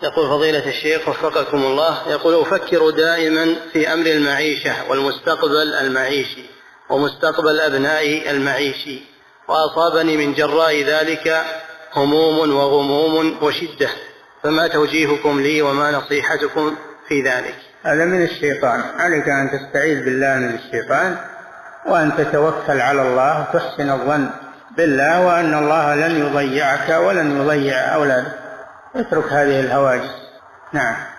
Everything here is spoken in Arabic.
يقول فضيلة الشيخ وفقكم الله، يقول أفكر دائما في أمر المعيشة والمستقبل المعيشي ومستقبل أبنائي المعيشي، وأصابني من جراء ذلك هموم وغموم وشدة، فما توجيهكم لي وما نصيحتكم في ذلك؟ هذا من الشيطان، عليك أن تستعيذ بالله من الشيطان وأن تتوكل على الله وتحسن الظن بالله وأن الله لن يضيعك ولن يضيع أولادك. اترك هذه الهواجس. نعم.